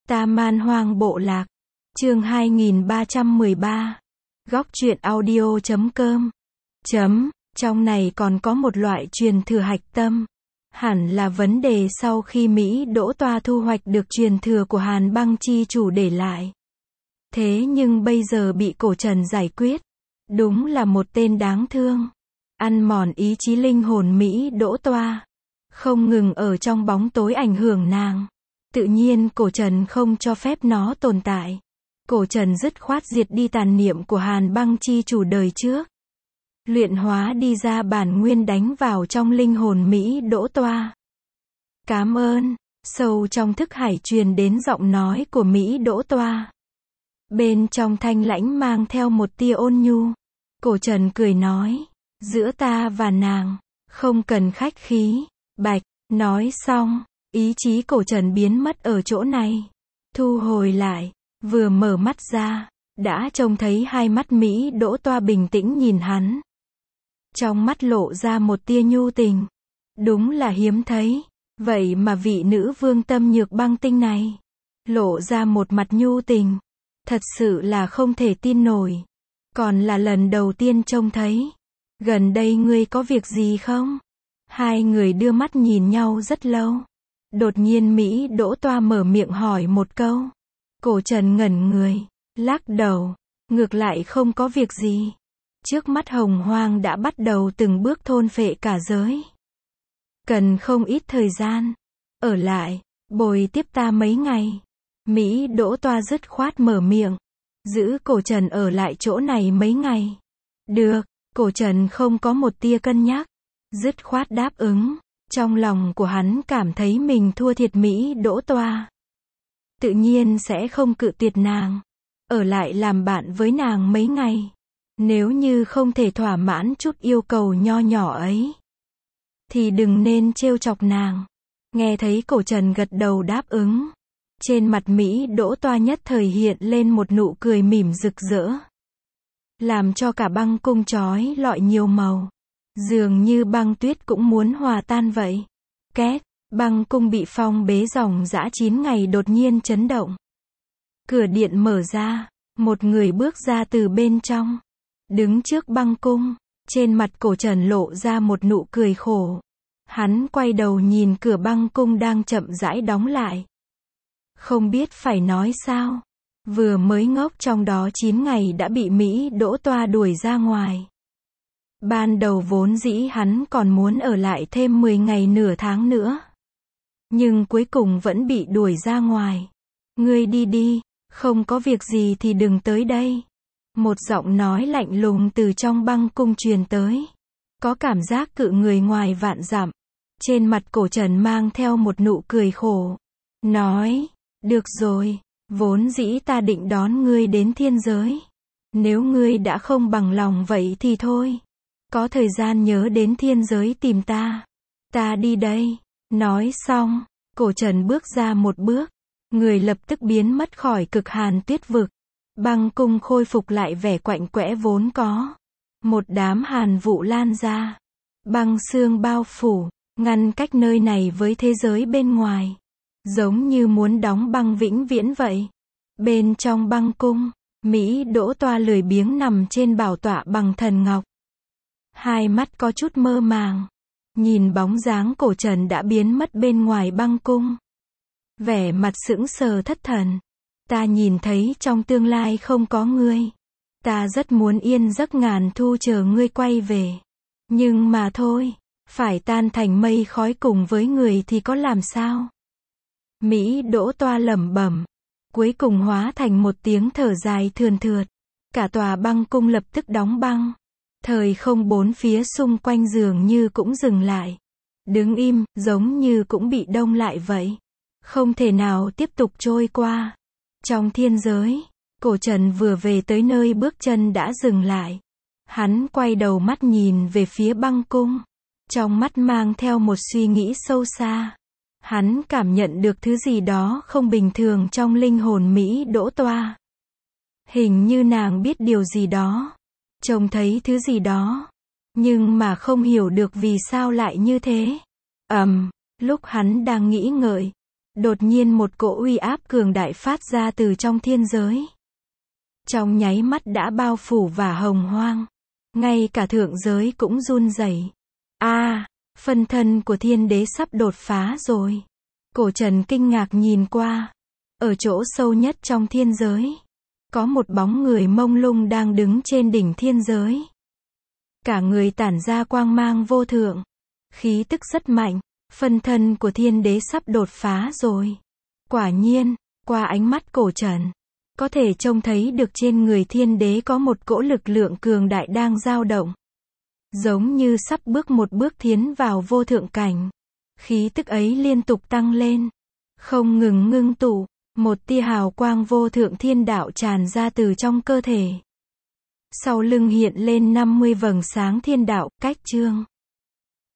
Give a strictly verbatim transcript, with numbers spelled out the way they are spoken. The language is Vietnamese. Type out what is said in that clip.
Ta Man Hoang Bộ Lạc. Chương hai nghìn ba trăm mười ba. Góc truyện audio chấm com. Chấm, trong này còn có một loại truyền thừa hạch tâm. Hẳn là vấn đề sau khi Mỹ Đỗ Toa thu hoạch được truyền thừa của Hàn Băng chi chủ để lại. Thế nhưng bây giờ bị cổ Trần giải quyết. Đúng là một tên đáng thương. Ăn mòn ý chí linh hồn Mỹ Đỗ Toa. Không ngừng ở trong bóng tối ảnh hưởng nàng. Tự nhiên cổ Trần không cho phép nó tồn tại. Cổ Trần dứt khoát diệt đi tàn niệm của Hàn Băng chi chủ đời trước. Luyện hóa đi ra bản nguyên đánh vào trong linh hồn Mỹ Đỗ Toa. Cám ơn. Sâu trong thức hải truyền đến giọng nói của Mỹ Đỗ Toa. Bên trong thanh lãnh mang theo một tia ôn nhu. Cổ Trần cười nói. Giữa ta và nàng, không cần khách khí. Bạch, nói xong, ý chí cổ Trần biến mất ở chỗ này. Thu hồi lại, vừa mở mắt ra, đã trông thấy hai mắt Mỹ Đỗ Toa bình tĩnh nhìn hắn. Trong mắt lộ ra một tia nhu tình. Đúng là hiếm thấy. Vậy mà vị nữ vương Tâm Nhược Băng Tinh này, lộ ra một mặt nhu tình. Thật sự là không thể tin nổi. Còn là lần đầu tiên trông thấy. Gần đây ngươi có việc gì không? Hai người đưa mắt nhìn nhau rất lâu. Đột nhiên Mỹ Đỗ Toa mở miệng hỏi một câu. Cổ Trần ngẩn người, lắc đầu, ngược lại không có việc gì. Trước mắt Hồng Hoang đã bắt đầu từng bước thôn phệ cả giới. Cần không ít thời gian. Ở lại, bồi tiếp ta mấy ngày. Mỹ Đỗ Toa dứt khoát mở miệng. Giữ cổ Trần ở lại chỗ này mấy ngày. Được, cổ Trần không có một tia cân nhắc. Dứt khoát đáp ứng. Trong lòng của hắn cảm thấy mình thua thiệt Mỹ Đỗ Toa. Tự nhiên sẽ không cự tuyệt nàng. Ở lại làm bạn với nàng mấy ngày. Nếu như không thể thỏa mãn chút yêu cầu nho nhỏ ấy, thì đừng nên trêu chọc nàng. Nghe thấy cổ Trần gật đầu đáp ứng. Trên mặt Mỹ Đỗ Toa nhất thời hiện lên một nụ cười mỉm rực rỡ. Làm cho cả băng cung chói lọi nhiều màu. Dường như băng tuyết cũng muốn hòa tan vậy. Két, băng cung bị phong bế dòng dã chín ngày đột nhiên chấn động. Cửa điện mở ra, một người bước ra từ bên trong. Đứng trước băng cung, trên mặt cổ Trần lộ ra một nụ cười khổ. Hắn quay đầu nhìn cửa băng cung đang chậm rãi đóng lại. Không biết phải nói sao. Vừa mới ngốc trong đó chín ngày đã bị Mỹ Đỗ Toa đuổi ra ngoài. Ban đầu vốn dĩ hắn còn muốn ở lại thêm mười ngày nửa tháng nữa. Nhưng cuối cùng vẫn bị đuổi ra ngoài. Ngươi đi đi, không có việc gì thì đừng tới đây. Một giọng nói lạnh lùng từ trong băng cung truyền tới. Có cảm giác cự người ngoài vạn dặm. Trên mặt cổ Trần mang theo một nụ cười khổ. Nói, được rồi, vốn dĩ ta định đón ngươi đến thiên giới. Nếu ngươi đã không bằng lòng vậy thì thôi. Có thời gian nhớ đến thiên giới tìm ta. Ta đi đây. Nói xong, cổ Trần bước ra một bước. Người lập tức biến mất khỏi cực hàn tuyết vực. Băng cung khôi phục lại vẻ quạnh quẽ vốn có. Một đám hàn vụ lan ra. Băng sương bao phủ, ngăn cách nơi này với thế giới bên ngoài. Giống như muốn đóng băng vĩnh viễn vậy. Bên trong băng cung, Mỹ Đỗ Toa lười biếng nằm trên bảo tọa bằng thần ngọc. Hai mắt có chút mơ màng. Nhìn bóng dáng cổ Trần đã biến mất bên ngoài băng cung. Vẻ mặt sững sờ thất thần. Ta nhìn thấy trong tương lai không có ngươi. Ta rất muốn yên giấc ngàn thu chờ ngươi quay về. Nhưng mà thôi, phải tan thành mây khói cùng với người thì có làm sao? Mỹ Đỗ Toa lẩm bẩm. Cuối cùng hóa thành một tiếng thở dài thườn thượt. Cả tòa băng cung lập tức đóng băng. Thời không bốn phía xung quanh dường như cũng dừng lại. Đứng im, giống như cũng bị đông lại vậy. Không thể nào tiếp tục trôi qua. Trong thiên giới, cổ Trần vừa về tới nơi bước chân đã dừng lại. Hắn quay đầu mắt nhìn về phía băng cung. Trong mắt mang theo một suy nghĩ sâu xa. Hắn cảm nhận được thứ gì đó không bình thường trong linh hồn Mỹ Đỗ Toa. Hình như nàng biết điều gì đó. Trông thấy thứ gì đó. Nhưng mà không hiểu được vì sao lại như thế. Ầm, um, lúc hắn đang nghĩ ngợi. Đột nhiên một cỗ uy áp cường đại phát ra từ trong thiên giới. Trong nháy mắt đã bao phủ và hồng hoang. Ngay cả thượng giới cũng run rẩy. A, à, phân thân của thiên đế sắp đột phá rồi. Cổ Trần kinh ngạc nhìn qua. Ở chỗ sâu nhất trong thiên giới, có một bóng người mông lung đang đứng trên đỉnh thiên giới. Cả người tản ra quang mang vô thượng. Khí tức rất mạnh. Phân thân của thiên đế sắp đột phá rồi. Quả nhiên, qua ánh mắt Cổ Trần, có thể trông thấy được trên người thiên đế có một cỗ lực lượng cường đại đang dao động. Giống như sắp bước một bước tiến vào vô thượng cảnh. Khí tức ấy liên tục tăng lên. Không ngừng ngưng tụ. Một tia hào quang vô thượng thiên đạo tràn ra từ trong cơ thể. Sau lưng hiện lên năm mươi vầng sáng thiên đạo, cách chương.